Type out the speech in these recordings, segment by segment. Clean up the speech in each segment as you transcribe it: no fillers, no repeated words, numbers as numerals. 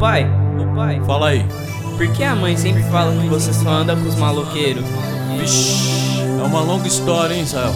Ô pai, Fala aí. por que a mãe sempre fala que você só anda com os maloqueiros? Vixe, é uma longa história, hein, Israel?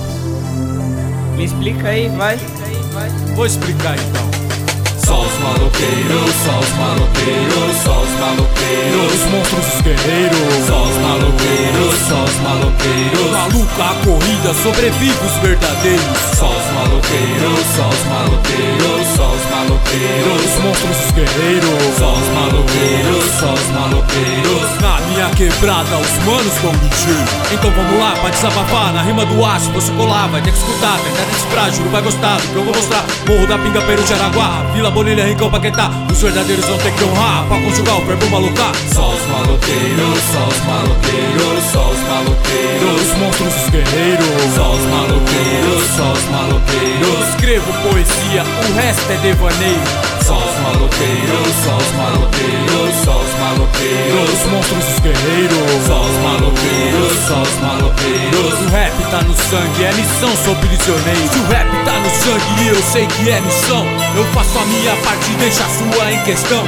Me explica aí, vai. Vou explicar então. Só os maloqueiros, só os maloqueiros, só os maloqueiros, Os monstros, os guerreiros. só os maloqueiros, só os maloqueiros, Maluca, a corrida, sobrevive os verdadeiros. só os maloqueiros, só os maloqueiros, só os maloqueiros, Os monstros, os guerreiros. só os maloqueiros, só os maloqueiros. Na minha quebrada, os manos dão ligeiro. Então vamos lá, pra desabafar, na rima do aço, você colar, vai ter que escutar, vai ter desse frágil, não vai gostar do que eu vou mostrar. Morro da Pinga, Peru, Jaraguá, Vila Bonilha, Rincão, Paquetá. Os verdadeiros vão ter que honrar, pra conjugar o verbo malucar. Só os maloqueiros, só os maloqueiros, só os maloqueiros, Os monstros, os guerreiros. só os maloqueiros, só os maloqueiros, Escrevo poesia, o resto é devaneio. só os maloqueiros, só os maloqueiros, só os maloqueiros, Os monstros, os guerreiros. só os maloqueiros, só os maloqueiros. O rap tá no sangue, é missão, sou prisioneiro. Se o rap tá no sangue e eu sei que é missão, eu faço a minha parte e deixo a sua em questão.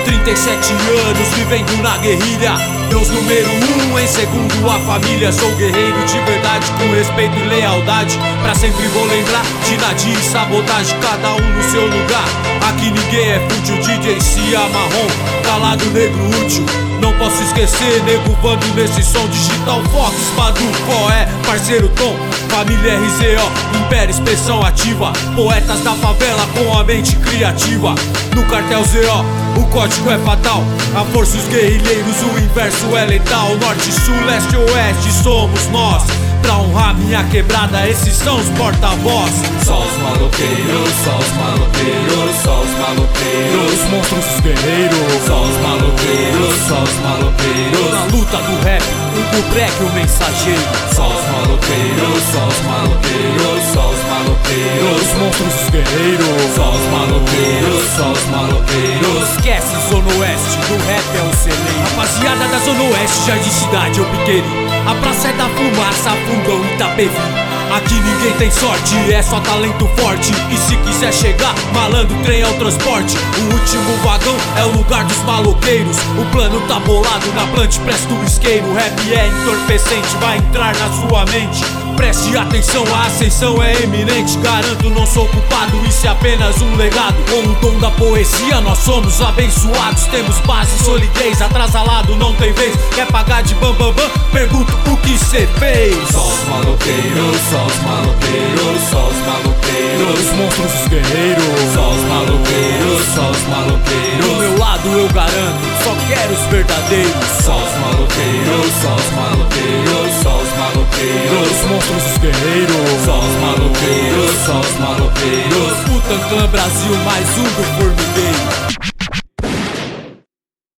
37 anos vivendo na guerrilha, Deus número 1, em segundo a família. Sou guerreiro de verdade, com respeito e lealdade. Pra sempre vou lembrar de Nadir e sabotagem, cada um no seu lugar. Aqui ninguém é fútil, DJ Cia marrom, calado negro útil. Não posso esquecer, nego vando nesse som. Digital Fox, Badu, é parceiro Tom. Família RZO, Império, expressão ativa. Poetas da favela com a mente criativa. No cartel ZO, o código é fatal. A força os guerrilheiros, o inverso é letal. Norte, sul, leste, oeste, somos nós. Pra honrar minha quebrada, esses são os porta-voz. Só os maloqueiros, só os maloqueiros, só os maloqueiros, Os monstros, os guerreiros. só os maloqueiros, só os maloqueiros, Na luta do rap, o break, o mensageiro. só os maloqueiros, só os maloqueiros, só os maloqueiros, Os monstros, os guerreiros. só os maloqueiros, só os maloqueiros. Esquece Zona Oeste, do rap é o celeiro. Rapaziada da Zona Oeste, Jardim Cidade, eu piqueiro. A praça é da fumaça, Fundão, Itapevi. Aqui ninguém tem sorte, é só talento forte. E se quiser chegar, malandro, trem é o transporte. O último vagão é o lugar dos maloqueiros. O plano tá bolado, na plante presta o isqueiro. O rap é entorpecente, vai entrar na sua mente. Preste atenção, a ascensão é eminente. Garanto, não sou culpado, isso é apenas um legado. Com o dom da poesia, nós somos abençoados. Temos base, solidez, atrasalado não tem vez. Quer pagar de bam bam bam? Pergunto o que cê fez. Só os maloqueiros, só os maloqueiros, só os maloqueiros, Os monstros, os guerreiros. só os maloqueiros, só os Do maloqueiros, meu lado eu garanto, só quero os verdadeiros. só os maloqueiros, só os maloqueiros, só os maloqueiros, Os monstros, os guerreiros. só os maloqueiros, só os maloqueiros. O Tantan Brasil, mais um do formigueiro.